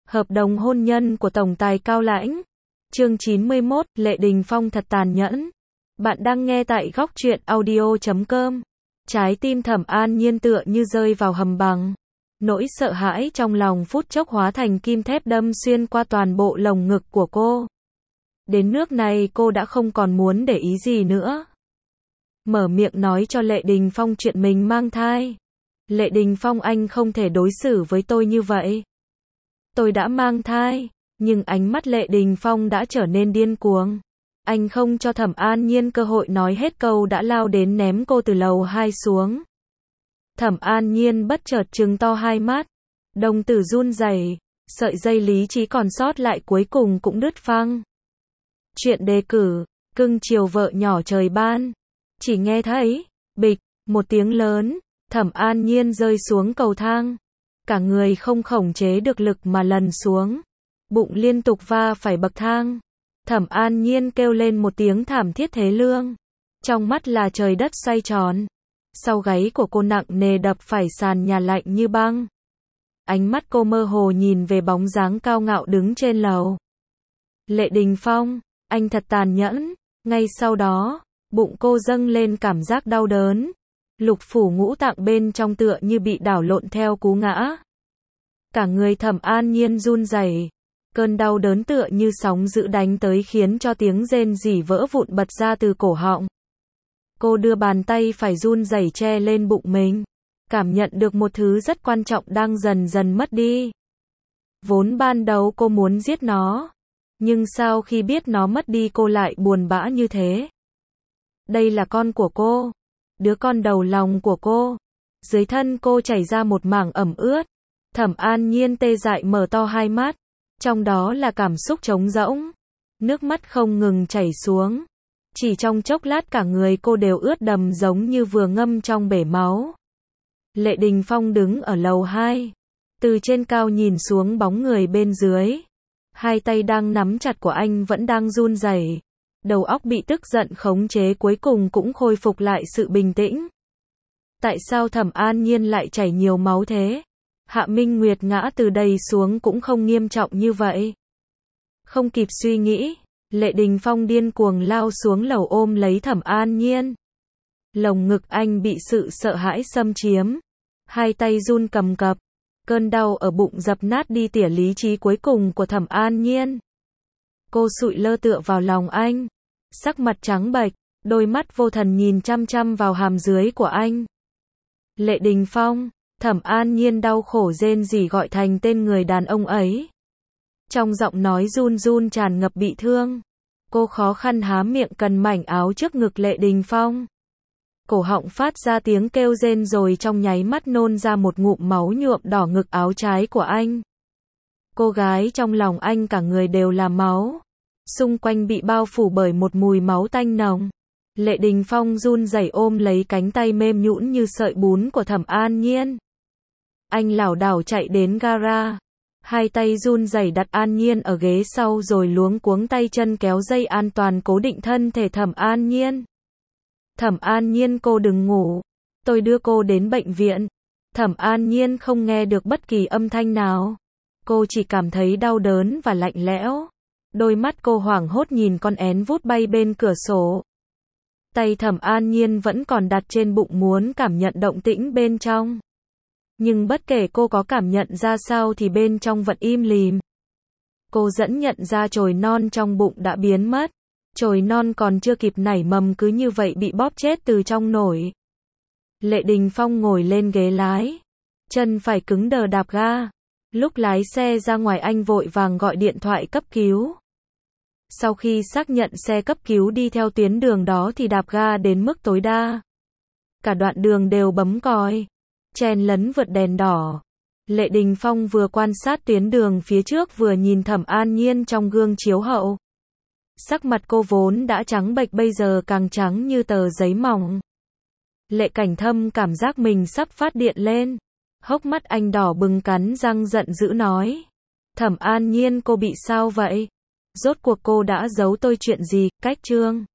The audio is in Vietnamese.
Hợp đồng hôn nhân của tổng tài Cao Lãnh. Chương 91, Lệ Đình Phong thật tàn nhẫn. Bạn đang nghe tại góc truyện audio.com. Trái tim Thẩm An Nhiên tựa như rơi vào hầm băng. Nỗi sợ hãi trong lòng phút chốc hóa thành kim thép đâm xuyên qua toàn bộ lồng ngực của cô. Đến nước này cô đã không còn muốn để ý gì nữa. Mở miệng nói cho Lệ Đình Phong chuyện mình mang thai. Lệ Đình Phong, anh không thể đối xử với tôi như vậy. Tôi đã mang thai, nhưng ánh mắt Lệ Đình Phong đã trở nên điên cuồng. Anh không cho Thẩm An Nhiên cơ hội nói hết câu đã lao đến ném cô từ lầu 2 xuống. Thẩm An Nhiên bất chợt trừng to hai mắt, đồng tử run rẩy, sợi dây lý trí còn sót lại cuối cùng cũng đứt phăng. Chuyện đề cử, cưng chiều vợ nhỏ trời ban. Chỉ nghe thấy, bịch, một tiếng lớn, Thẩm An Nhiên rơi xuống cầu thang. Cả người không khống chế được lực mà lăn xuống. Bụng liên tục va phải bậc thang. Thẩm An Nhiên kêu lên một tiếng thảm thiết thê lương. Trong mắt là trời đất xoay tròn. Sau gáy của cô nặng nề đập phải sàn nhà lạnh như băng. Ánh mắt cô mơ hồ nhìn về bóng dáng cao ngạo đứng trên lầu. Lệ Đình Phong, anh thật tàn nhẫn. Ngay sau đó, bụng cô dâng lên cảm giác đau đớn. Lục phủ ngũ tạng bên trong tựa như bị đảo lộn theo cú ngã. Cả người Thẩm An Nhiên run rẩy. Cơn đau đớn tựa như sóng dữ đánh tới khiến cho tiếng rên rỉ vỡ vụn bật ra từ cổ họng. Cô đưa bàn tay phải run rẩy che lên bụng mình. Cảm nhận được một thứ rất quan trọng đang dần dần mất đi. Vốn ban đầu cô muốn giết nó. Nhưng sau khi biết nó mất đi cô lại buồn bã như thế. Đây là con của cô. Đứa con đầu lòng của cô. Dưới thân cô chảy ra một mảng ẩm ướt. Thẩm An Nhiên tê dại mở to hai mắt. Trong đó là cảm xúc trống rỗng. Nước mắt không ngừng chảy xuống. Chỉ trong chốc lát cả người cô đều ướt đầm giống như vừa ngâm trong bể máu. Lệ Đình Phong đứng ở lầu 2. Từ trên cao nhìn xuống bóng người bên dưới. Hai tay đang nắm chặt của anh vẫn đang run rẩy. Đầu óc bị tức giận khống chế cuối cùng cũng khôi phục lại sự bình tĩnh. Tại sao Thẩm An Nhiên lại chảy nhiều máu thế? Hạ Minh Nguyệt ngã từ đây xuống cũng không nghiêm trọng như vậy. Không kịp suy nghĩ, Lệ Đình Phong điên cuồng lao xuống lầu ôm lấy Thẩm An Nhiên. Lồng ngực anh bị sự sợ hãi xâm chiếm. Hai tay run cầm cập. Cơn đau ở bụng dập nát đi tỉa lý trí cuối cùng của Thẩm An Nhiên. Cô sụi lơ tựa vào lòng anh. Sắc mặt trắng bệch, đôi mắt vô thần nhìn chăm chăm vào hàm dưới của anh. Lệ Đình Phong, Thẩm An Nhiên đau khổ rên rỉ gọi thành tên người đàn ông ấy. Trong giọng nói run run tràn ngập bị thương. Cô khó khăn há miệng cần mảnh áo trước ngực Lệ Đình Phong. Cổ họng phát ra tiếng kêu rên rồi trong nháy mắt nôn ra một ngụm máu nhuộm đỏ ngực áo trái của anh. Cô gái trong lòng anh cả người đều là máu. Xung quanh bị bao phủ bởi một mùi máu tanh nồng. Lệ Đình Phong run rẩy ôm lấy cánh tay mềm nhũn như sợi bún của Thẩm An Nhiên. Anh lảo đảo chạy đến gara. Hai tay run rẩy đặt An Nhiên ở ghế sau rồi luống cuống tay chân kéo dây an toàn cố định thân thể Thẩm An Nhiên. Thẩm An Nhiên, cô đừng ngủ. Tôi đưa cô đến bệnh viện. Thẩm An Nhiên không nghe được bất kỳ âm thanh nào. Cô chỉ cảm thấy đau đớn và lạnh lẽo. Đôi mắt cô hoảng hốt nhìn con én vút bay bên cửa sổ. Tay Thẩm An Nhiên vẫn còn đặt trên bụng muốn cảm nhận động tĩnh bên trong. Nhưng bất kể cô có cảm nhận ra sao thì bên trong vẫn im lìm. Cô dẫn nhận ra chồi non trong bụng đã biến mất. Chồi non còn chưa kịp nảy mầm cứ như vậy bị bóp chết từ trong nổi. Lệ Đình Phong ngồi lên ghế lái. Chân phải cứng đờ đạp ga. Lúc lái xe ra ngoài anh vội vàng gọi điện thoại cấp cứu. Sau khi xác nhận xe cấp cứu đi theo tuyến đường đó thì đạp ga đến mức tối đa. Cả đoạn đường đều bấm còi. Chen lấn vượt đèn đỏ. Lệ Đình Phong vừa quan sát tuyến đường phía trước vừa nhìn Thẩm An Nhiên trong gương chiếu hậu. Sắc mặt cô vốn đã trắng bệch bây giờ càng trắng như tờ giấy mỏng. Lệ Cảnh Thâm cảm giác mình sắp phát điện lên. Hốc mắt anh đỏ bừng cắn răng giận dữ nói. Thẩm An Nhiên, cô bị sao vậy? Rốt cuộc cô đã giấu tôi chuyện gì? Cách chương